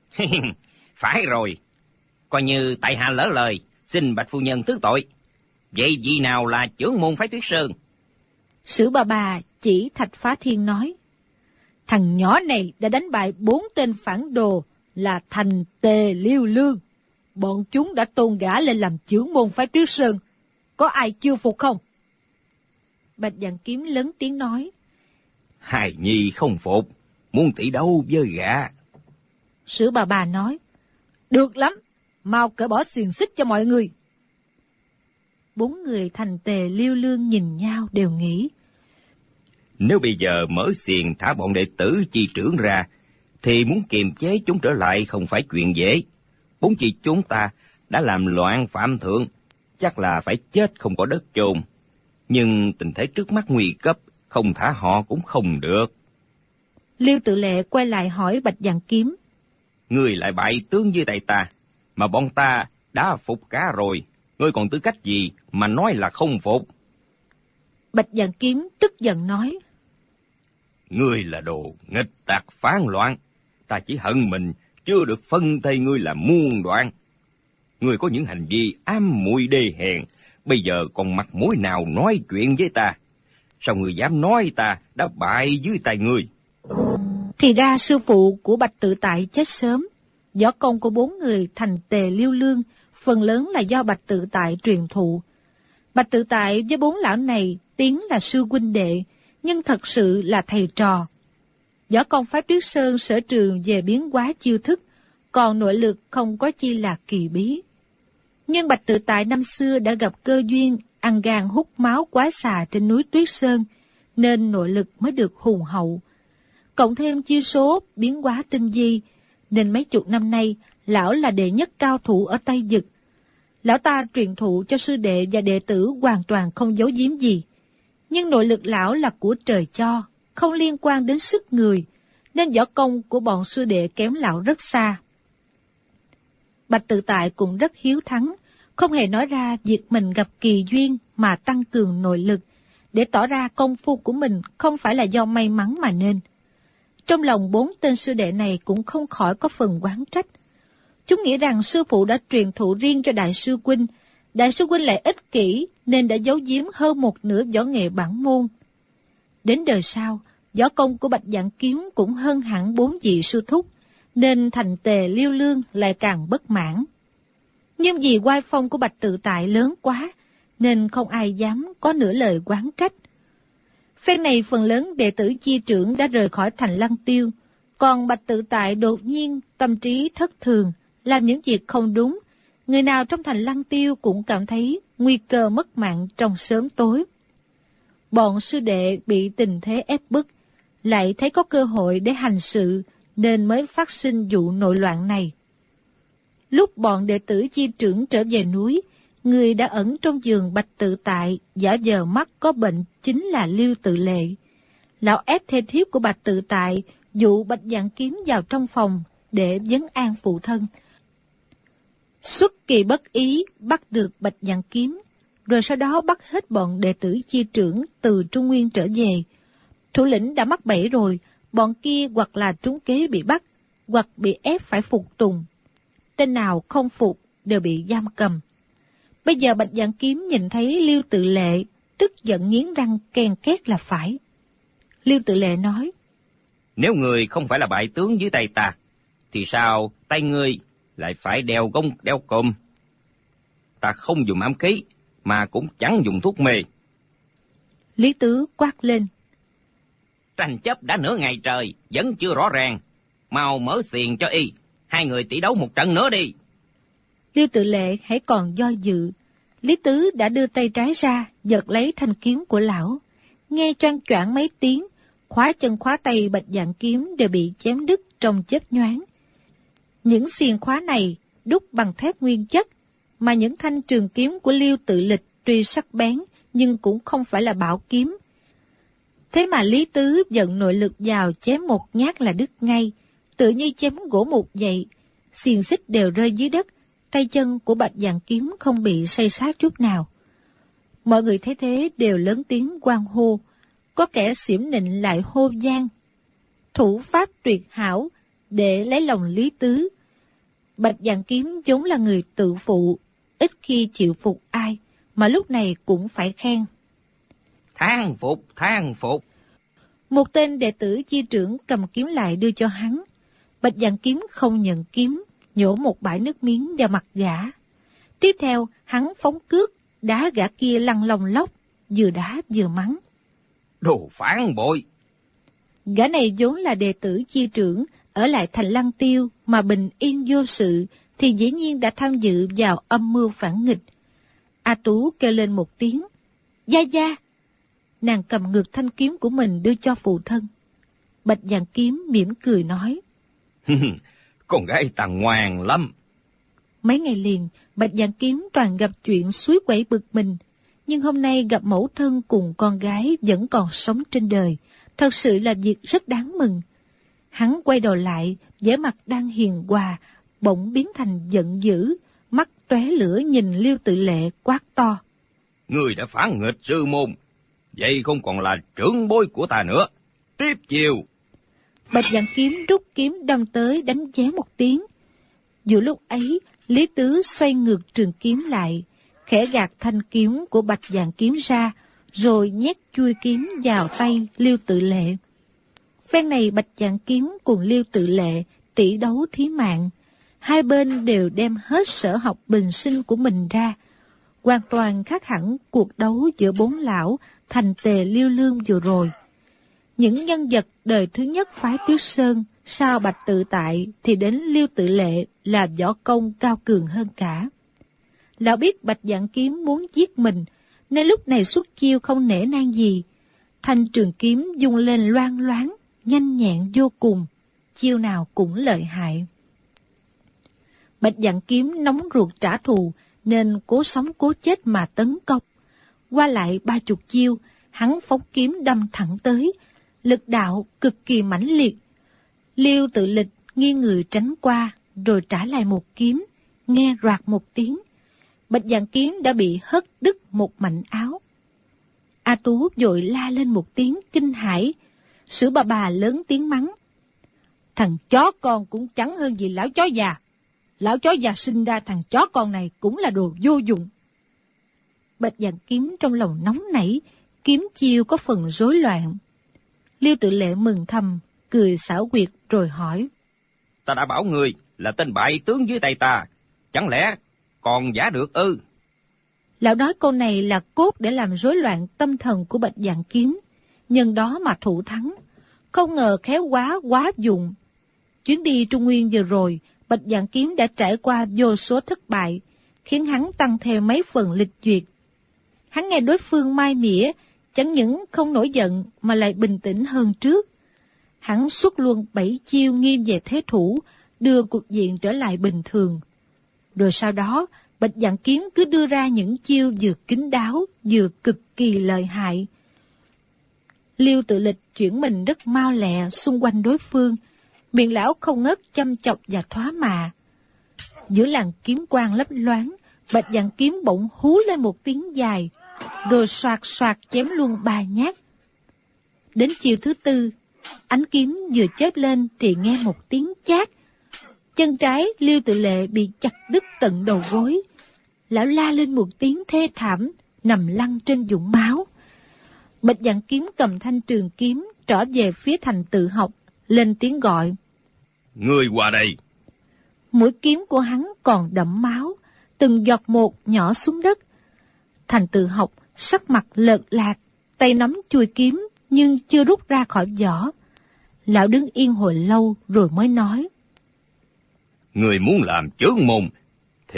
Phải rồi, coi như tại hạ lỡ lời, xin Bạch phu nhân thứ tội. Vậy vị nào là trưởng môn phái Tuyết Sơn? Sử bà chỉ Thạch Phá Thiên nói. Thằng nhỏ này đã đánh bại 4 tên phản đồ là Thành, Tề, Liêu, Lương. Bọn chúng đã tôn gã lên làm trưởng môn phái Tuyết Sơn. Có ai chưa phục không? Bạch Vạn Kiếm lớn tiếng nói. Hài nhi không phục, muốn tỷ đấu với gã. Sử bà nói, được lắm, mau cởi bỏ xiềng xích cho mọi người. 4 người Thành Tề Liêu Lương nhìn nhau đều nghĩ, nếu bây giờ mở xiềng thả bọn đệ tử chi trưởng ra, thì muốn kiềm chế chúng trở lại không phải chuyện dễ. Huống chi chúng ta đã làm loạn phạm thượng, chắc là phải chết không có đất chôn. Nhưng tình thế trước mắt nguy cấp, không thả họ cũng không được. Liêu Tự Lệ quay lại hỏi Bạch Vạn Kiếm, Ngươi lại bại tướng dưới tay ta, mà bọn ta đã phục cá rồi, ngươi còn tư cách gì mà nói là không phục? Bạch Vạn Kiếm tức giận nói, Ngươi là đồ nghịch tặc phản loạn, ta chỉ hận mình chưa được phân thây ngươi là muôn đoạn. Ngươi có những hành vi ám muội đê hèn, bây giờ còn mặt mũi nào nói chuyện với ta? Sao ngươi dám nói ta đã bại dưới tay ngươi? Thì ra sư phụ của Bạch Tự Tại chết sớm, võ công của 4 người Thành Tề Liêu Lương phần lớn là do Bạch Tự Tại truyền thụ. Bạch Tự Tại với 4 lão này tiếng là sư huynh đệ, nhưng thật sự là thầy trò. Võ công Phái Tuyết Sơn sở trường về biến hóa chiêu thức, còn nội lực không có chi là kỳ bí. Nhưng Bạch Tự Tại năm xưa đã gặp cơ duyên ăn gan hút máu quá xà trên núi Tuyết Sơn, nên nội lực mới được hùng hậu. Cộng thêm chiêu số biến hóa tinh vi, nên mấy chục năm nay lão là đệ nhất cao thủ ở Tây Dực. Lão ta truyền thụ cho sư đệ và đệ tử hoàn toàn không giấu giếm gì. Nhưng nội lực lão là của trời cho, không liên quan đến sức người, nên võ công của bọn sư đệ kém lão rất xa. Bạch Tự Tại cũng rất hiếu thắng, không hề nói ra việc mình gặp kỳ duyên mà tăng cường nội lực, để tỏ ra công phu của mình không phải là do may mắn mà nên. Trong lòng 4 tên sư đệ này cũng không khỏi có phần oán trách. Chúng nghĩ rằng sư phụ đã truyền thụ riêng cho đại sư huynh lại ích kỷ nên đã giấu giếm hơn một nửa võ nghệ bản môn. Đến đời sau, võ công của Bạch Vạn Kiếm cũng hơn hẳn 4 vị sư thúc, nên Thành Tề Liêu Lương lại càng bất mãn. Nhưng vì oai phong của Bạch Tự Tại lớn quá, nên không ai dám có nửa lời oán trách. Phen này phần lớn đệ tử chi trưởng đã rời khỏi thành Lăng Tiêu, còn Bạch Tự Tại đột nhiên tâm trí thất thường, làm những việc không đúng. Người nào trong thành Lăng Tiêu cũng cảm thấy nguy cơ mất mạng trong sớm tối. Bọn sư đệ bị tình thế ép bức, lại thấy có cơ hội để hành sự, nên mới phát sinh vụ nội loạn này. Lúc bọn đệ tử chi trưởng trở về núi, người đã ẩn trong giường Bạch Tự Tại, giả vờ mắt có bệnh chính là Liêu Tự Lệ. Lão ép thê thiếp của Bạch Tự Tại dụ Bạch Vạn Kiếm vào trong phòng để vấn an phụ thân. Xuất kỳ bất ý bắt được Bạch Vạn Kiếm, rồi sau đó bắt hết bọn đệ tử chi trưởng từ Trung Nguyên trở về. Thủ lĩnh đã mắc bẫy rồi, bọn kia hoặc là trúng kế bị bắt, hoặc bị ép phải phục tùng. Tên nào không phục đều bị giam cầm. Bây giờ Bạch Vạn Kiếm nhìn thấy Liêu Tự Lệ, tức giận nghiến răng ken két là phải. Liêu Tự Lệ nói, Nếu người không phải là bại tướng dưới tay ta, thì sao tay ngươi lại phải đeo gông đeo còm? Ta không dùng ám khí, mà cũng chẳng dùng thuốc mê. Lý Tứ quát lên, Tranh chấp đã nửa ngày trời, vẫn chưa rõ ràng. Mau mở xiềng cho y, 2 người tỷ đấu một trận nữa đi. Liêu Tự Lệ hãy còn do dự. Lý Tứ đã đưa tay trái ra, giật lấy thanh kiếm của lão. Nghe choang choảng mấy tiếng, khóa chân khóa tay Bạch Vạn Kiếm đều bị chém đứt trong chớp nhoáng. Những xiềng khóa này đúc bằng thép nguyên chất, mà những thanh trường kiếm của Liêu Tự Lịch tuy sắc bén, nhưng cũng không phải là bảo kiếm. Thế mà Lý Tứ dẫn nội lực vào chém một nhát là đứt ngay, tự như chém gỗ mục vậy. Xiềng xích đều rơi dưới đất, tay chân của Bạch Vạn Kiếm không bị say sát chút nào. Mọi người thấy thế đều lớn tiếng hoan hô, có kẻ xỉm nịnh lại hô vang. Thủ pháp tuyệt hảo, để lấy lòng Lý Tứ. Bạch Vạn Kiếm vốn là người tự phụ, ít khi chịu phục ai, mà lúc này cũng phải khen. Thang phục. Một tên đệ tử chi trưởng cầm kiếm lại đưa cho hắn. Bạch Vạn Kiếm không nhận kiếm, nhổ một bãi nước miếng vào mặt gã. Tiếp theo, hắn phóng cước, đá gã kia lăn lông lóc, vừa đá vừa mắng. Đồ phản bội! Gã này vốn là đệ tử chi trưởng, ở lại thành Lăng Tiêu mà bình yên vô sự, thì dĩ nhiên đã tham dự vào âm mưu phản nghịch. A Tú kêu lên một tiếng, "Gia Gia!" Nàng cầm ngược thanh kiếm của mình đưa cho phụ thân. Bạch Vạn Kiếm mỉm cười nói, Con gái ta ngoan lắm. Mấy ngày liền, Bạch Vạn Kiếm toàn gặp chuyện suối quẩy bực mình, nhưng hôm nay gặp mẫu thân cùng con gái vẫn còn sống trên đời, thật sự là việc rất đáng mừng. Hắn quay đầu lại, vẻ mặt đang hiền hòa, bỗng biến thành giận dữ, mắt tóe lửa nhìn Liêu Tự Lệ quát to, Ngươi đã phản nghịch sư môn, vậy không còn là trưởng bối của ta nữa. Tiếp chiều! Bạch Vạn Kiếm rút kiếm đâm tới đánh ché một tiếng. Giữa lúc ấy, Lý Tứ xoay ngược trường kiếm lại, khẽ gạt thanh kiếm của Bạch Vạn Kiếm ra, rồi nhét chui kiếm vào tay Liêu Tự Lệ. Phen này Bạch Vạn Kiếm cùng Liêu Tự Lệ tỷ đấu thí mạng, hai bên đều đem hết sở học bình sinh của mình ra, hoàn toàn khác hẳn cuộc đấu giữa bốn lão Thành Tề Liêu Lương vừa rồi. Những nhân vật đời thứ nhất phái Tuyết Sơn sau Bạch Tự Tại thì đến Liêu Tự Lệ là võ công cao cường hơn cả. Lão biết Bạch Vạn Kiếm muốn giết mình, nên lúc này xuất chiêu không nể nang gì. Thanh trường kiếm dung lên loang loáng, nhanh nhẹn vô cùng, chiêu nào cũng lợi hại. Bạch Vạn Kiếm nóng ruột trả thù, nên cố sống cố chết mà tấn công. Qua lại 30 chiêu, hắn phóng kiếm đâm thẳng tới, lực đạo cực kỳ mãnh liệt. Liêu Tự Lịch nghiêng người tránh qua, rồi trả lại một kiếm, nghe roạt một tiếng. Bạch Vạn Kiếm đã bị hất đứt một mảnh áo. A Tú vội la lên một tiếng kinh hãi, Sử bà lớn tiếng mắng, Thằng chó con cũng chẳng hơn gì lão chó già. Lão chó già sinh ra thằng chó con này cũng là đồ vô dụng. Bạch Vạn Kiếm trong lòng nóng nảy, kiếm chiêu có phần rối loạn. Liêu Tự Lệ mừng thầm, cười xảo quyệt rồi hỏi, Ta đã bảo ngươi là tên bại tướng dưới tay ta, chẳng lẽ còn giả được ư? Lão nói câu này là cốt để làm rối loạn tâm thần của Bạch Vạn Kiếm, nhân đó mà thủ thắng, không ngờ khéo quá dụng. Chuyến đi Trung Nguyên vừa rồi, Bạch Vạn Kiếm đã trải qua vô số thất bại, khiến hắn tăng thêm mấy phần lịch duyệt. Hắn nghe đối phương mai mỉa, chẳng những không nổi giận mà lại bình tĩnh hơn trước. Hắn xuất luôn 7 chiêu nghiêng về thế thủ, đưa cục diện trở lại bình thường. Rồi sau đó, Bạch Vạn Kiếm cứ đưa ra những chiêu vừa kín đáo, vừa cực kỳ lợi hại. Liêu Tự Lịch chuyển mình rất mau lẹ xung quanh đối phương, miệng lão không ngớt chăm chọc và thoá mạ. Giữa làn kiếm quang lấp loáng, Bạch Vạn Kiếm bỗng hú lên một tiếng dài, rồi soạt soạt chém luôn 3 nhát. Đến chiều thứ tư, ánh kiếm vừa chớp lên thì nghe một tiếng chát. Chân trái Liêu Tự Lệ bị chặt đứt tận đầu gối. Lão la lên một tiếng thê thảm, nằm lăn trên vũng máu. Bạch Vạn Kiếm cầm thanh trường kiếm trở về phía Thành Tự Học, lên tiếng gọi, Ngươi qua đây. Mũi kiếm của hắn còn đẫm máu, từng giọt một nhỏ xuống đất. Thành Tự Học sắc mặt lợt lạc, tay nắm chuôi kiếm nhưng chưa rút ra khỏi vỏ. Lão đứng yên hồi lâu rồi mới nói, Ngươi muốn làm chướng môn thì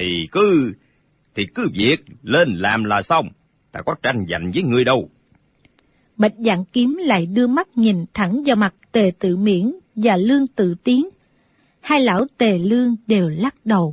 cứ việc lên làm là xong, ta có tranh giành với ngươi đâu. Bạch Vạn Kiếm lại đưa mắt nhìn thẳng vào mặt Tề Tự Miễn và Lương Tự Tiến. Hai lão Tề Lương đều lắc đầu.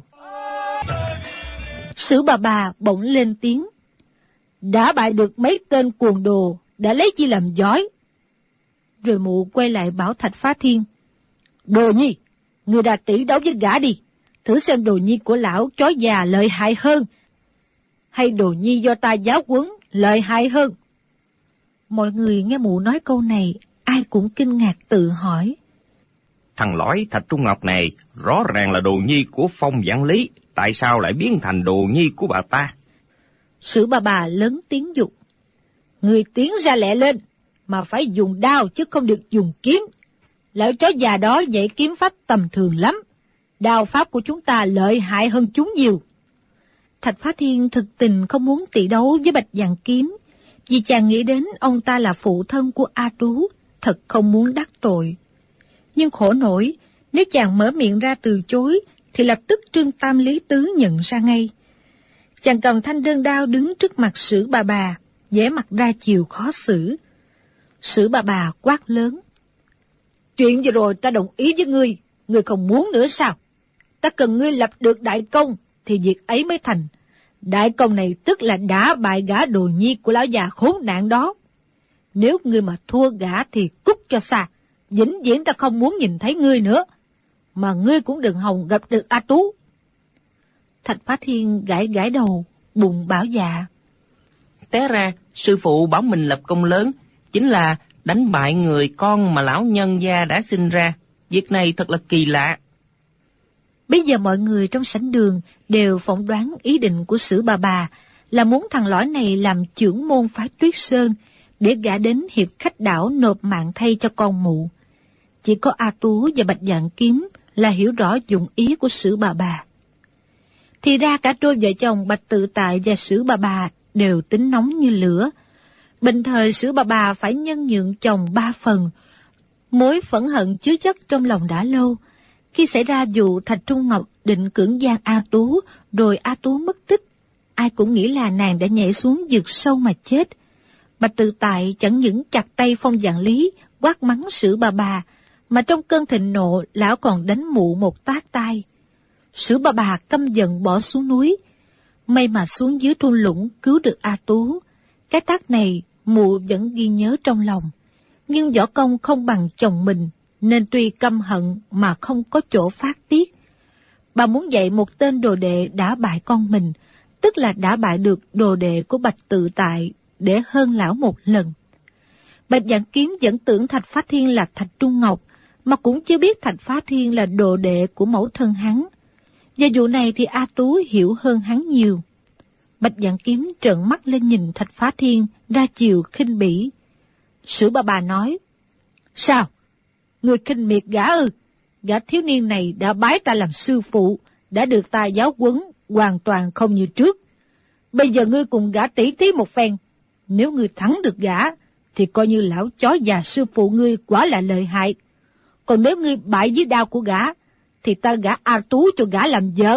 Sử bà bỗng lên tiếng, đã bại được mấy tên cuồng đồ, đã lấy chi làm giỏi. Rồi mụ quay lại bảo Thạch Phá Thiên, Đồ Nhi, người đã tỷ đấu với gã đi, thử xem Đồ Nhi của lão chó già lợi hại hơn, hay Đồ Nhi do ta giáo huấn lợi hại hơn. Mọi người nghe mụ nói câu này, ai cũng kinh ngạc tự hỏi, Thằng lõi Thạch Trung Ngọc này rõ ràng là đồ nhi của Phong Vạn Lý, tại sao lại biến thành đồ nhi của bà ta? Sử bà lớn tiếng dục, Người tiến ra lẹ lên, mà phải dùng đao chứ không được dùng kiếm. Lão chó già đó dạy kiếm pháp tầm thường lắm, đao pháp của chúng ta lợi hại hơn chúng nhiều. Thạch Phá Thiên thực tình không muốn tỷ đấu với Bạch Vạn Kiếm, vì chàng nghĩ đến ông ta là phụ thân của A Tú, thật không muốn đắc tội. Nhưng khổ nổi, Nếu chàng mở miệng ra từ chối, thì lập tức Trương Tam Lý Tứ nhận ra ngay. Chàng cầm thanh đơn đao đứng trước mặt Sử Bà, vẻ mặt ra chiều khó xử. Sử Bà quát lớn: "Chuyện vừa rồi ta đồng ý với ngươi, ngươi không muốn nữa sao? Ta cần ngươi lập được đại công, thì việc ấy mới thành. Đại công này tức là đã bại gã Đồ Nhi của lão già khốn nạn đó. Nếu ngươi mà thua gã thì cút cho xa, vĩnh viễn ta không muốn nhìn thấy ngươi nữa. Mà ngươi cũng đừng hòng gặp được A Tú." Thạch Phá Thiên gãi gãi đầu, bụng bảo dạ: Té ra, sư phụ bảo mình lập công lớn, chính là đánh bại người con mà lão nhân gia đã sinh ra. Việc này thật là kỳ lạ. Bây giờ mọi người trong sảnh đường đều phỏng đoán ý định của Sử Bà là muốn thằng lõi này làm trưởng môn phái Tuyết Sơn, để gã đến hiệp khách đảo nộp mạng thay cho con mụ. Chỉ có A Tú và Bạch Dạng Kiếm là hiểu rõ dụng ý của Sử Bà. Thì ra cả đôi vợ chồng Bạch Tự Tại và Sử Bà đều tính nóng như lửa. Bình thời Sử Bà phải nhân nhượng chồng 3 phần, mối phẫn hận chứa chất trong lòng đã lâu. Khi xảy ra vụ Thạch Trung Ngọc định cưỡng gian A Tú, rồi A Tú mất tích, ai cũng nghĩ là nàng đã nhảy xuống vực sâu mà chết. Bạch Tự Tại chẳng những chặt tay Phong Vạn Lý, quát mắng Sử Bà, mà trong cơn thịnh nộ lão còn đánh mụ một tát tai. Sử Bà căm giận bỏ xuống núi, may mà xuống dưới thung lũng cứu được A Tú. Cái tát này mụ vẫn ghi nhớ trong lòng, nhưng võ công không bằng chồng mình, nên tuy căm hận mà không có chỗ phát tiết. Bà muốn dạy một tên đồ đệ đã bại con mình, tức là đã bại được đồ đệ của Bạch Tự Tại, để hơn lão một lần. Bạch Dạng Kiếm vẫn tưởng Thạch Phá Thiên là Thạch Trung Ngọc, mà cũng chưa biết Thạch Phá Thiên là đồ đệ của mẫu thân hắn. Về vụ này thì A Tú hiểu hơn hắn nhiều. Bạch Dạng Kiếm trợn mắt lên nhìn Thạch Phá Thiên, ra chiều khinh bỉ. Sử Bà nói: "Sao? Ngươi khinh miệt gã ư? Gã thiếu niên này đã bái ta làm sư phụ, đã được ta giáo huấn, hoàn toàn không như trước. Bây giờ ngươi cùng gã tỉ thí một phen. Nếu ngươi thắng được gã, thì coi như lão chó già sư phụ ngươi quả là lợi hại. Còn nếu ngươi bại dưới đao của gã, thì ta gả A Tú cho gã làm vợ."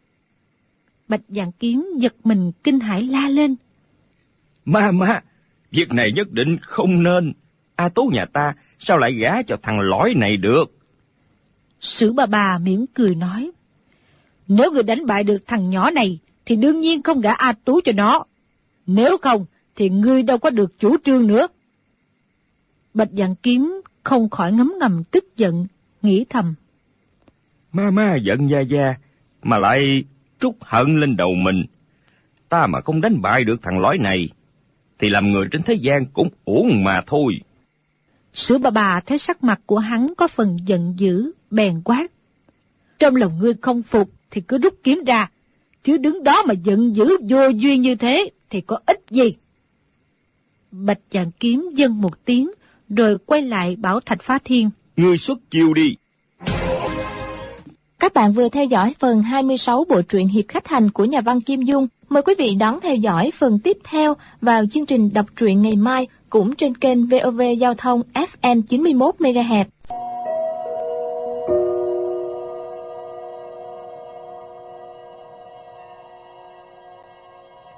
Bạch Dạng Kiếm giật mình kinh hãi la lên: Ma, việc này nhất định không nên. A Tú nhà ta sao lại gả cho thằng lõi này được? Sử Bà mỉm cười nói: "Nếu ngươi đánh bại được thằng nhỏ này, thì đương nhiên không gả A Tú cho nó. Nếu không, thì ngươi đâu có được chủ trương nữa." Bạch Dạng Kiếm không khỏi ngấm ngầm tức giận, nghĩ thầm: Ma giận gia, mà lại trút hận lên đầu mình. Ta mà không đánh bại được thằng lõi này, thì làm người trên thế gian cũng uổng mà thôi. Sử Bà thấy sắc mặt của hắn có phần giận dữ, bèn quát: "Trong lòng ngươi không phục thì cứ rút kiếm ra, chứ đứng đó mà giận dữ vô duyên như thế thì có ích gì." Bạch Dạng Kiếm dâng một tiếng, rồi quay lại bảo Thạch Phá Thiên: "Ngươi xuất chiêu đi." Các bạn vừa theo dõi phần 26 bộ truyện Hiệp Khách Hành của nhà văn Kim Dung. Mời quý vị đón theo dõi phần tiếp theo vào chương trình đọc truyện ngày mai cũng trên kênh VOV Giao thông FM 91 MHz.